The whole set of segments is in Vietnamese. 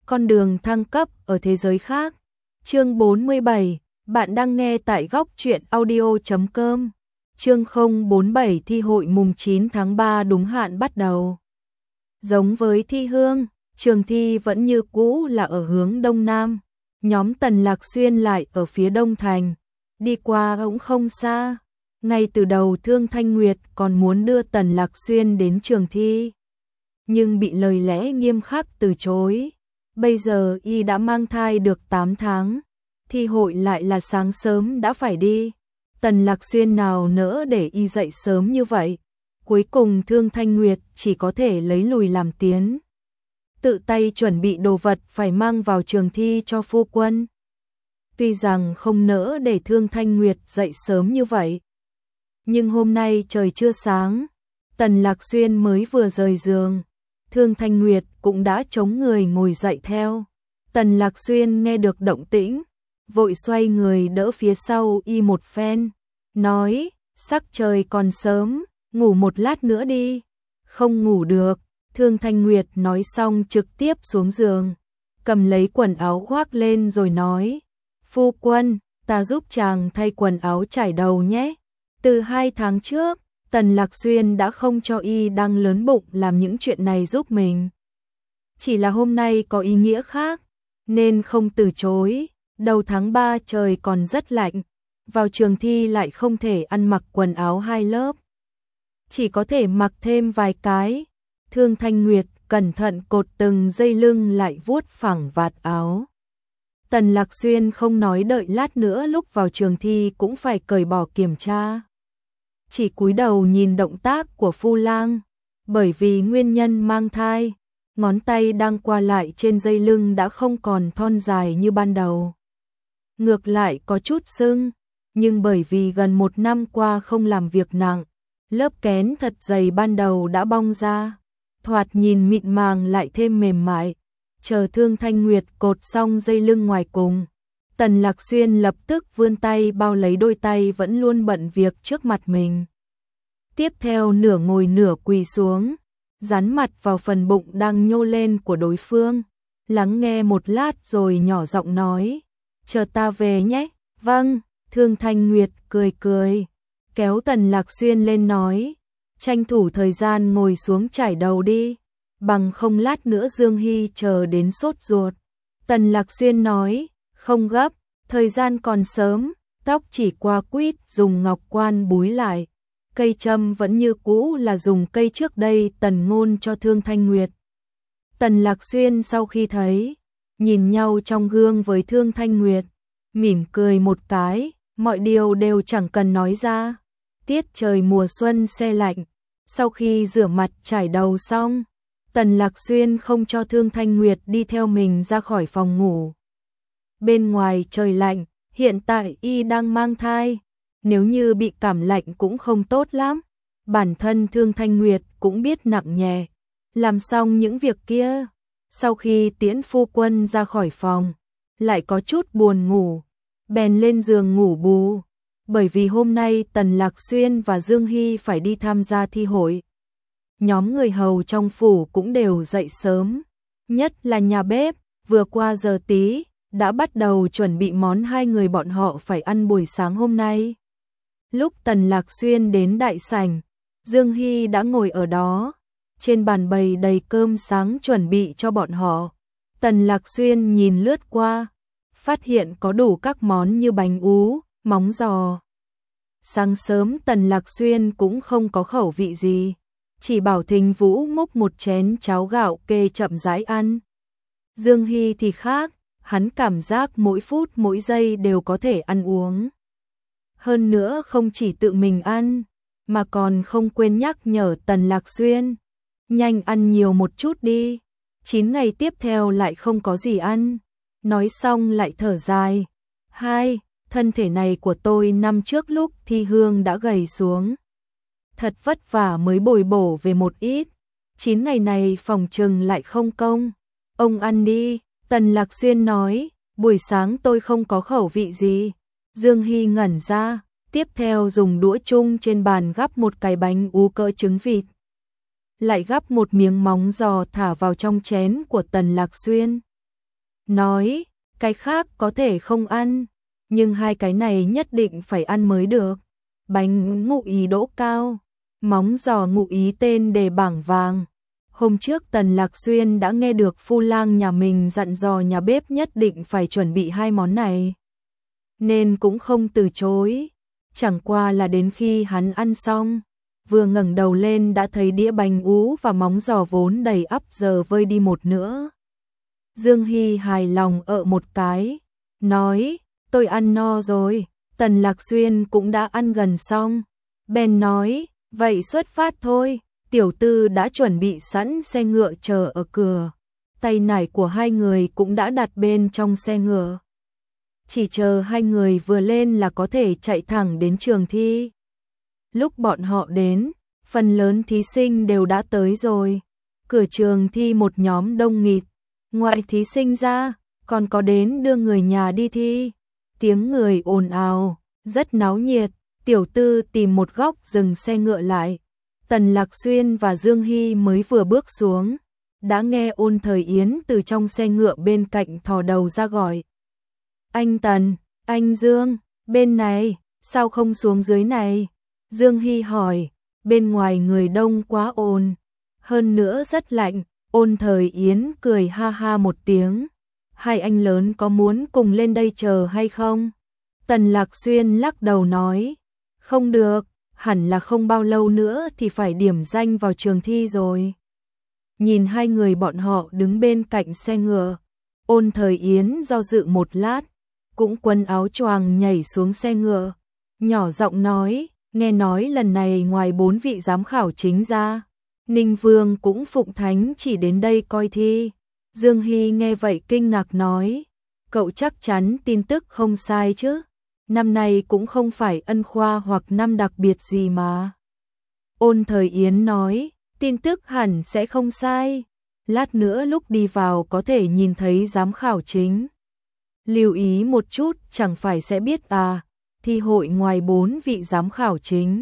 con đường thăng cấp ở thế giới khác. Chương 47, bạn đang nghe tại góc truyện audio.com. Chương 047 thi hội mùng 9 tháng 3 đúng hạn bắt đầu. Giống với thi hương, trường thi vẫn như cũ là ở hướng đông nam. Nhóm Tần Lạc Xuyên lại ở phía đông thành, đi qua cũng không xa. Ngay từ đầu Thương Thanh Nguyệt còn muốn đưa Tần Lạc Xuyên đến trường thi, nhưng bị lời lẽ nghiêm khắc từ chối. Bây giờ y đã mang thai được 8 tháng, thi hội lại là sáng sớm đã phải đi. Tần Lạc Xuyên nào nỡ để y dậy sớm như vậy. Cuối cùng Thương Thanh Nguyệt chỉ có thể lấy lùi làm tiến, tự tay chuẩn bị đồ vật phải mang vào trường thi cho phu quân. Tuy rằng không nỡ để Thương Thanh Nguyệt dậy sớm như vậy, nhưng hôm nay trời chưa sáng, Tần Lạc Xuyên mới vừa rời giường, Thương Thanh Nguyệt cũng đã chống người ngồi dậy theo. Tần Lạc Xuyên nghe được động tĩnh, vội xoay người đỡ phía sau y một phen, nói, sắc trời còn sớm, ngủ một lát nữa đi. Không ngủ được, Thương Thanh Nguyệt nói xong trực tiếp xuống giường, cầm lấy quần áo khoác lên rồi nói, phu quân, ta giúp chàng thay quần áo trải đầu nhé. Từ 2 tháng trước, Tần Lạc Xuyên đã không cho y đang lớn bụng làm những chuyện này giúp mình. Chỉ là hôm nay có ý nghĩa khác, nên không từ chối. Đầu tháng 3 trời còn rất lạnh, vào trường thi lại không thể ăn mặc quần áo 2 lớp, chỉ có thể mặc thêm vài cái. Thương Thanh Nguyệt cẩn thận cột từng dây lưng lại vuốt phẳng vạt áo. Tần Lạc Xuyên không nói đợi lát nữa lúc vào trường thi cũng phải cởi bỏ kiểm tra, chỉ cúi đầu nhìn động tác của phu lang. Bởi vì nguyên nhân mang thai, ngón tay đang qua lại trên dây lưng đã không còn thon dài như ban đầu, ngược lại có chút sưng, nhưng bởi vì gần 1 năm qua không làm việc nặng, lớp kén thật dày ban đầu đã bong ra, thoạt nhìn mịn màng lại thêm mềm mại. Chờ Thương Thanh Nguyệt cột xong dây lưng ngoài cùng, Tần Lạc Xuyên lập tức vươn tay bao lấy đôi tay vẫn luôn bận việc trước mặt mình. Tiếp theo nửa ngồi nửa quỳ xuống, dán mặt vào phần bụng đang nhô lên của đối phương, lắng nghe một lát rồi nhỏ giọng nói, chờ ta về nhé. Vâng. Thương Thanh Nguyệt cười cười, kéo Tần Lạc Xuyên lên nói, tranh thủ thời gian ngồi xuống trải đầu đi, bằng không lát nữa Dương Hy chờ đến sốt ruột. Tần Lạc Xuyên nói, không gấp, thời gian còn sớm, tóc chỉ qua quýt dùng ngọc quan búi lại, cây châm vẫn như cũ là dùng cây trước đây Tần Ngôn cho Thương Thanh Nguyệt. Tần Lạc Xuyên sau khi thấy, nhìn nhau trong gương với Thương Thanh Nguyệt, mỉm cười một cái, mọi điều đều chẳng cần nói ra. Tiết trời mùa xuân se lạnh, sau khi rửa mặt trải đầu xong, Tần Lạc Xuyên không cho Thương Thanh Nguyệt đi theo mình ra khỏi phòng ngủ. Bên ngoài trời lạnh, hiện tại y đang mang thai, nếu như bị cảm lạnh cũng không tốt lắm. Bản thân Thương Thanh Nguyệt cũng biết nặng nhẹ, làm xong những việc kia, sau khi tiễn phu quân ra khỏi phòng, lại có chút buồn ngủ, bèn lên giường ngủ bù. Bởi vì hôm nay Tần Lạc Xuyên và Dương Hy phải đi tham gia thi hội, nhóm người hầu trong phủ cũng đều dậy sớm, nhất là nhà bếp, vừa qua giờ tí, đã bắt đầu chuẩn bị món 2 người bọn họ phải ăn buổi sáng hôm nay. Lúc Tần Lạc Xuyên đến đại sảnh, Dương Hy đã ngồi ở đó, trên bàn bày đầy cơm sáng chuẩn bị cho bọn họ. Tần Lạc Xuyên nhìn lướt qua, phát hiện có đủ các món như bánh ú, móng giò. Sáng sớm Tần Lạc Xuyên cũng không có khẩu vị gì, chỉ bảo Thính Vũ múc một chén cháo gạo kê chậm rãi ăn. Dương Hy thì khác, hắn cảm giác mỗi phút mỗi giây đều có thể ăn uống. Hơn nữa không chỉ tự mình ăn, mà còn không quên nhắc nhở Tần Lạc Xuyên, nhanh ăn nhiều một chút đi, 9 ngày tiếp theo lại không có gì ăn. Nói xong lại thở dài, thân thể này của tôi năm trước lúc thi hương đã gầy xuống, thật vất vả mới bồi bổ về một ít, 9 ngày này phòng trừng lại không công. Ông ăn đi. Tần Lạc Xuyên nói, buổi sáng tôi không có khẩu vị gì. Dương Hy ngẩn ra, tiếp theo dùng đũa chung trên bàn gắp một cái bánh ú cỡ trứng vịt, lại gắp một miếng móng giò thả vào trong chén của Tần Lạc Xuyên. nói, cái khác có thể không ăn, nhưng hai cái này nhất định phải ăn mới được. Bánh ngụ ý đỗ cao, móng giò ngụ ý tên đề bảng vàng. Hôm trước Tần Lạc Xuyên đã nghe được phu lang nhà mình dặn dò nhà bếp nhất định phải chuẩn bị hai món này, nên cũng không từ chối. Chẳng qua là đến khi hắn ăn xong, vừa ngẩng đầu lên đã thấy đĩa bánh ú và móng giò vốn đầy ắp giờ vơi đi một nửa. Dương Hy hài lòng một cái, nói, tôi ăn no rồi. Tần Lạc Xuyên cũng đã ăn gần xong, bèn nói, vậy xuất phát thôi. Tiểu tư đã chuẩn bị sẵn xe ngựa chờ ở cửa, tay nải của hai người cũng đã đặt bên trong xe ngựa. Chỉ chờ hai người vừa lên là có thể chạy thẳng đến trường thi. Lúc bọn họ đến, phần lớn thí sinh đều đã tới rồi. Cửa trường thi một nhóm đông nghịt, ngoại thí sinh ra, còn có đến đưa người nhà đi thi. Tiếng người ồn ào, rất náo nhiệt. Tiểu tư tìm một góc dừng xe ngựa lại. Tần Lạc Xuyên và Dương Hy mới vừa bước xuống, đã nghe Ôn Thời Yến từ trong xe ngựa bên cạnh thò đầu ra gọi. Anh Tần, anh Dương, bên này, sao không xuống dưới này? Dương Hy hỏi, bên ngoài người đông quá ồn, hơn nữa rất lạnh. Ôn Thời Yến cười ha ha một tiếng, hai anh lớn có muốn cùng lên đây chờ hay không? Tần Lạc Xuyên lắc đầu nói, không được, hẳn là không bao lâu nữa thì phải điểm danh vào trường thi rồi. Nhìn hai người bọn họ đứng bên cạnh xe ngựa, Ôn Thời Yến do dự một lát, cũng quần áo choàng nhảy xuống xe ngựa, nhỏ giọng nói, nghe nói lần này ngoài 4 vị giám khảo chính ra, Ninh Vương cũng phụng thánh chỉ đến đây coi thi. Dương Hy nghe vậy kinh ngạc nói, cậu chắc chắn tin tức không sai chứ? Năm nay cũng không phải ân khoa hoặc năm đặc biệt gì mà. Ôn Thời Yến nói, tin tức hẳn sẽ không sai. Lát nữa lúc đi vào có thể nhìn thấy giám khảo chính. Lưu ý một chút chẳng phải sẽ biết à, thi hội ngoài 4 vị giám khảo chính,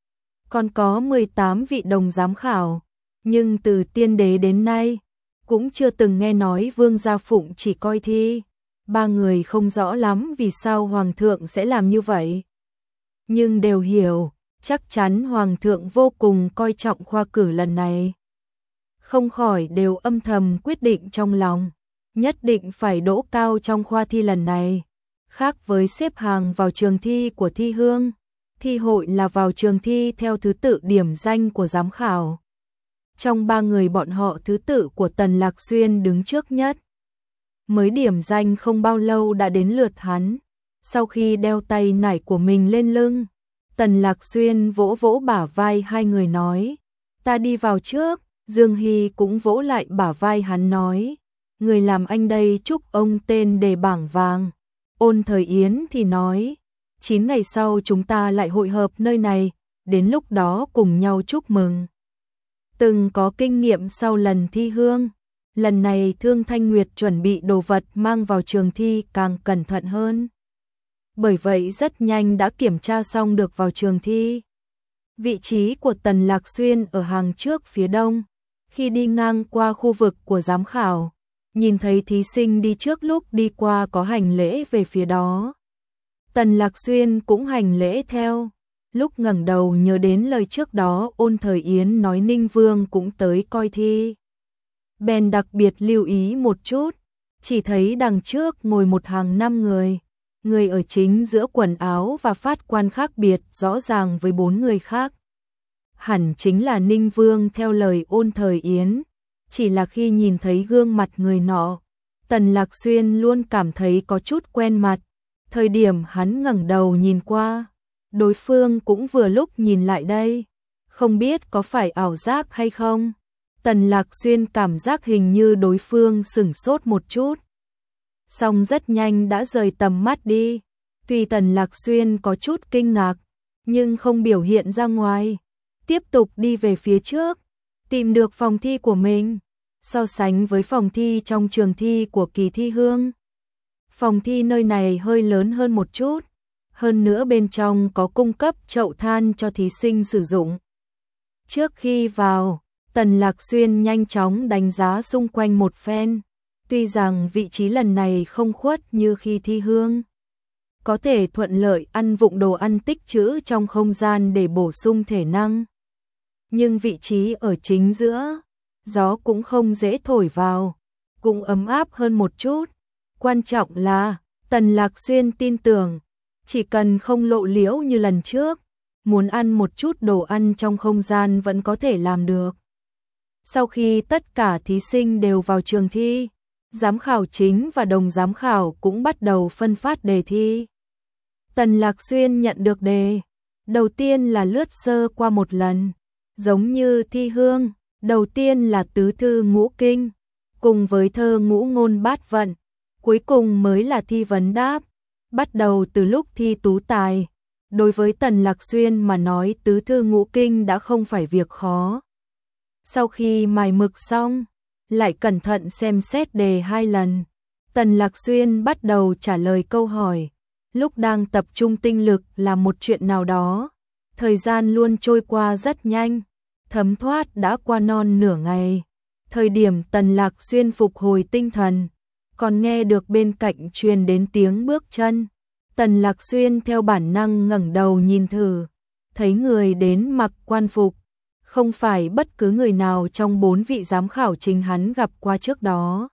còn có 18 vị đồng giám khảo. Nhưng từ tiên đế đến nay, cũng chưa từng nghe nói Vương Gia Phụng chỉ coi thi. Ba người không rõ lắm vì sao Hoàng thượng sẽ làm như vậy, nhưng đều hiểu, chắc chắn Hoàng thượng vô cùng coi trọng khoa cử lần này. Không khỏi đều âm thầm quyết định trong lòng, nhất định phải đỗ cao trong khoa thi lần này. Khác với xếp hàng vào trường thi của thi hương, thi hội là vào trường thi theo thứ tự điểm danh của giám khảo. Trong ba người bọn họ thứ tự của Tần Lạc Xuyên đứng trước nhất. Mới điểm danh không bao lâu đã đến lượt hắn. Sau khi đeo tay nải của mình lên lưng, Tần Lạc Xuyên vỗ vỗ bả vai hai người nói, ta đi vào trước. Dương Hy cũng vỗ lại bả vai hắn nói, người làm anh đây chúc ông tên đề bảng vàng. Ôn Thời Yến thì nói, 9 ngày sau chúng ta lại hội hợp nơi này, đến lúc đó cùng nhau chúc mừng. Từng có kinh nghiệm sau lần thi hương, lần này Thương Thanh Nguyệt chuẩn bị đồ vật mang vào trường thi càng cẩn thận hơn. Bởi vậy rất nhanh đã kiểm tra xong được vào trường thi. Vị trí của Tần Lạc Xuyên ở hàng trước phía đông. Khi đi ngang qua khu vực của giám khảo, nhìn thấy thí sinh đi trước lúc đi qua có hành lễ về phía đó. Tần Lạc Xuyên cũng hành lễ theo. Lúc ngẩng đầu nhớ đến lời trước đó Ôn Thời Yến nói Ninh Vương cũng tới coi thi, bèn đặc biệt lưu ý một chút, chỉ thấy đằng trước ngồi một hàng 5 người. Người ở chính giữa quần áo và phát quan khác biệt rõ ràng với 4 người khác. Hẳn chính là Ninh Vương theo lời Ôn Thời Yến, chỉ là khi nhìn thấy gương mặt người nọ, Tần Lạc Xuyên luôn cảm thấy có chút quen mặt. Thời điểm hắn ngẩng đầu nhìn qua, đối phương cũng vừa lúc nhìn lại đây, không biết có phải ảo giác hay không. Tần Lạc Xuyên cảm giác hình như đối phương sửng sốt một chút, song rất nhanh đã rời tầm mắt đi. Tuy Tần Lạc Xuyên có chút kinh ngạc, nhưng không biểu hiện ra ngoài, tiếp tục đi về phía trước, tìm được phòng thi của mình. So sánh với phòng thi trong trường thi của kỳ thi hương, phòng thi nơi này hơi lớn hơn một chút, hơn nữa bên trong có cung cấp chậu than cho thí sinh sử dụng. Trước khi vào, Tần Lạc Xuyên nhanh chóng đánh giá xung quanh một phen, Tuy rằng vị trí lần này không khuất như khi thi hương, có thể thuận lợi ăn vụng đồ ăn tích trữ trong không gian để bổ sung thể năng. Nhưng vị trí ở chính giữa, gió cũng không dễ thổi vào, cũng ấm áp hơn một chút. Quan trọng là, Tần Lạc Xuyên tin tưởng, chỉ cần không lộ liễu như lần trước, muốn ăn một chút đồ ăn trong không gian vẫn có thể làm được. Sau khi tất cả thí sinh đều vào trường thi, giám khảo chính và đồng giám khảo cũng bắt đầu phân phát đề thi. Tần Lạc Xuyên nhận được đề. Đầu tiên là lướt sơ qua một lần, giống như thi hương, đầu tiên là tứ thư ngũ kinh, cùng với thơ ngũ ngôn bát vận, cuối cùng mới là thi vấn đáp. Bắt đầu từ lúc thi tú tài, đối với Tần Lạc Xuyên mà nói tứ thư ngũ kinh đã không phải việc khó. Sau khi mài mực xong, lại cẩn thận xem xét đề 2 lần, Tần Lạc Xuyên bắt đầu trả lời câu hỏi. Lúc đang tập trung tinh lực làm một chuyện nào đó, thời gian luôn trôi qua rất nhanh, thấm thoát đã qua non nửa ngày. Thời điểm Tần Lạc Xuyên phục hồi tinh thần, còn nghe được bên cạnh truyền đến tiếng bước chân. Tần Lạc Xuyên theo bản năng ngẩng đầu nhìn thử, thấy người đến mặc quan phục, không phải bất cứ người nào trong 4 vị giám khảo chính hắn gặp qua trước đó.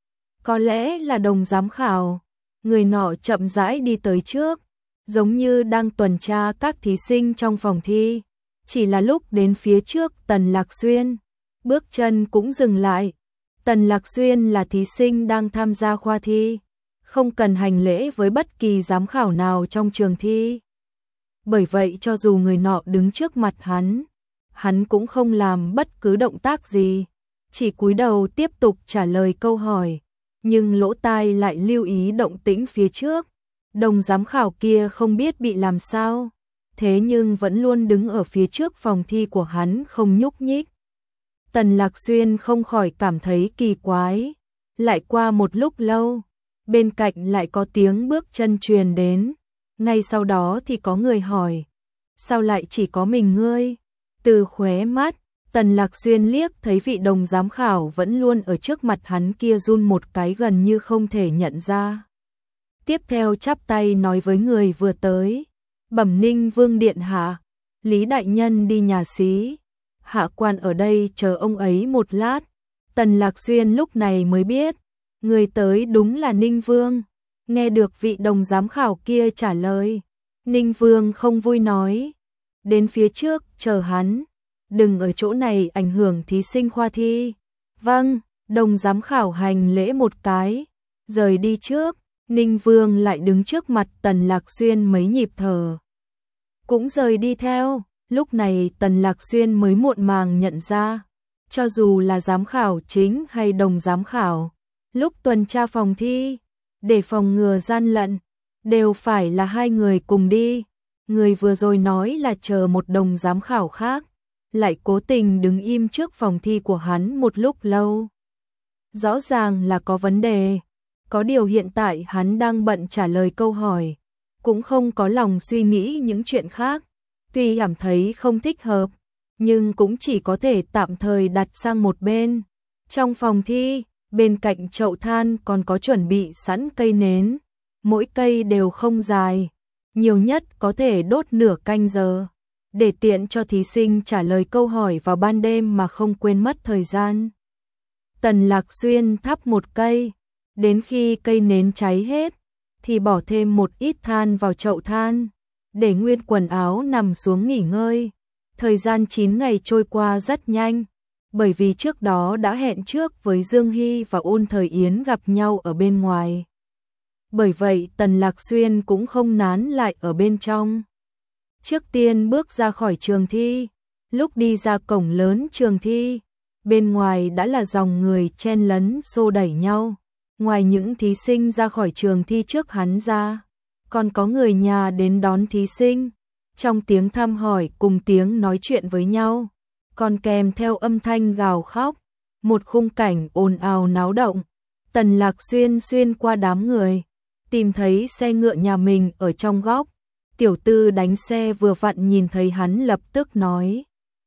Có lẽ là đồng giám khảo. Người nọ chậm rãi đi tới trước, giống như đang tuần tra các thí sinh trong phòng thi. Chỉ là lúc đến phía trước Tần Lạc Xuyên, bước chân cũng dừng lại. Tần Lạc Xuyên là thí sinh đang tham gia khoa thi, không cần hành lễ với bất kỳ giám khảo nào trong trường thi. Bởi vậy cho dù người nọ đứng trước mặt hắn cũng không làm bất cứ động tác gì, chỉ cúi đầu tiếp tục trả lời câu hỏi. Nhưng lỗ tai lại lưu ý động tĩnh phía trước. Đồng giám khảo kia không biết bị làm sao, thế nhưng vẫn luôn đứng ở phía trước phòng thi của hắn không nhúc nhích. Tần Lạc Xuyên không khỏi cảm thấy kỳ quái. Lại qua một lúc lâu, bên cạnh lại có tiếng bước chân truyền đến. Ngay sau đó thì có người hỏi, sao lại chỉ có mình ngươi? Từ khóe mắt Tần Lạc Xuyên liếc thấy vị đồng giám khảo vẫn luôn ở trước mặt hắn kia run một cái gần như không thể nhận ra. Tiếp theo chắp tay nói với người vừa tới, bẩm Ninh Vương điện hạ, Lý đại nhân đi nhà xí, hạ quan ở đây chờ ông ấy một lát. Tần Lạc Xuyên lúc này mới biết, người tới đúng là Ninh Vương. Nghe được vị đồng giám khảo kia trả lời, Ninh Vương không vui nói, đến phía trước chờ hắn. Đừng ở chỗ này ảnh hưởng thí sinh khoa thi. Vâng, đồng giám khảo hành lễ một cái, rời đi trước. Ninh Vương lại đứng trước mặt Tần Lạc Xuyên mấy nhịp thở, cũng rời đi theo. Lúc này Tần Lạc Xuyên mới muộn màng nhận ra, cho dù là giám khảo chính hay đồng giám khảo, lúc tuần tra phòng thi, để phòng ngừa gian lận, đều phải là 2 người cùng đi. Người vừa rồi nói là chờ một đồng giám khảo khác, lại cố tình đứng im trước phòng thi của hắn một lúc lâu. Rõ ràng là có vấn đề. Có điều hiện tại hắn đang bận trả lời câu hỏi, cũng không có lòng suy nghĩ những chuyện khác. Tuy cảm thấy không thích hợp, nhưng cũng chỉ có thể tạm thời đặt sang một bên. Trong phòng thi, bên cạnh chậu than còn có chuẩn bị sẵn cây nến. Mỗi cây đều không dài, nhiều nhất có thể đốt nửa canh giờ, để tiện cho thí sinh trả lời câu hỏi vào ban đêm mà không quên mất thời gian. Tần Lạc Xuyên thắp một cây, đến khi cây nến cháy hết, thì bỏ thêm một ít than vào chậu than, để nguyên quần áo nằm xuống nghỉ ngơi. Thời gian 9 ngày trôi qua rất nhanh, bởi vì trước đó đã hẹn trước với Dương Hy và Ôn Thời Yến gặp nhau ở bên ngoài. Bởi vậy Tần Lạc Xuyên cũng không nán lại ở bên trong. Trước tiên bước ra khỏi trường thi, lúc đi ra cổng lớn trường thi, bên ngoài đã là dòng người chen lấn xô đẩy nhau. Ngoài những thí sinh ra khỏi trường thi trước hắn ra, còn có người nhà đến đón thí sinh. Trong tiếng thăm hỏi cùng tiếng nói chuyện với nhau, còn kèm theo âm thanh gào khóc, một khung cảnh ồn ào náo động. Tần Lạc Xuyên xuyên qua đám người, tìm thấy xe ngựa nhà mình ở trong góc. Tiểu tư đánh xe vừa vặn nhìn thấy hắn lập tức nói,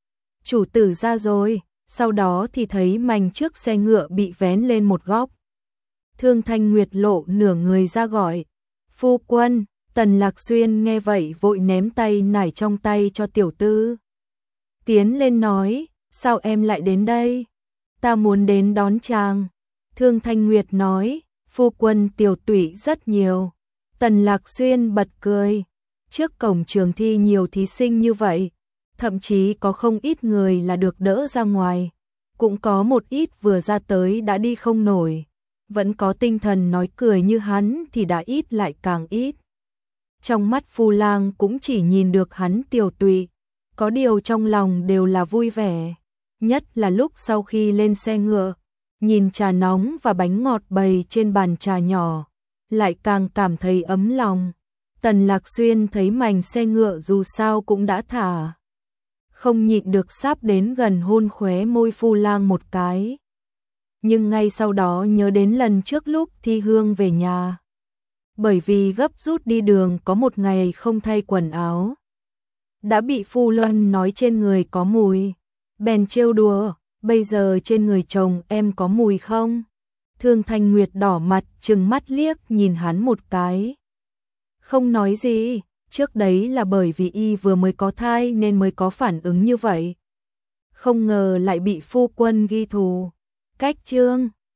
chủ tử ra rồi. Sau đó thì thấy mành trước xe ngựa bị vén lên một góc. Thương Thanh Nguyệt lộ nửa người ra gọi, phu quân. Tần Lạc Xuyên nghe vậy vội ném tay nải trong tay cho tiểu tư. Tiến lên nói, sao em lại đến đây? Ta muốn đến đón chàng. Thương Thanh Nguyệt nói, phu quân tiểu tụy rất nhiều. Tần Lạc Xuyên bật cười, trước cổng trường thi nhiều thí sinh như vậy, thậm chí có không ít người là được đỡ ra ngoài, cũng có một ít vừa ra tới đã đi không nổi, vẫn có tinh thần nói cười như hắn thì đã ít lại càng ít. Trong mắt Phu Lang cũng chỉ nhìn được hắn tiều tụy, có điều trong lòng đều là vui vẻ, nhất là lúc sau khi lên xe ngựa, nhìn trà nóng và bánh ngọt bày trên bàn trà nhỏ, lại càng cảm thấy ấm lòng. Tần Lạc Xuyên thấy mành xe ngựa dù sao cũng đã thả, không nhịn được sắp đến gần hôn khóe môi Phu Lang một cái. Nhưng ngay sau đó nhớ đến lần trước lúc Thi Hương về nhà, bởi vì gấp rút đi đường có một ngày không thay quần áo, đã bị Phu Luân nói trên người có mùi, bèn trêu đùa, bây giờ trên người chồng em có mùi không? Thương Thanh Nguyệt đỏ mặt trừng mắt liếc nhìn hắn một cái, không nói gì, trước đấy là bởi vì y vừa mới có thai nên mới có phản ứng như vậy. Không ngờ lại bị phu quân ghi thù. Cách chương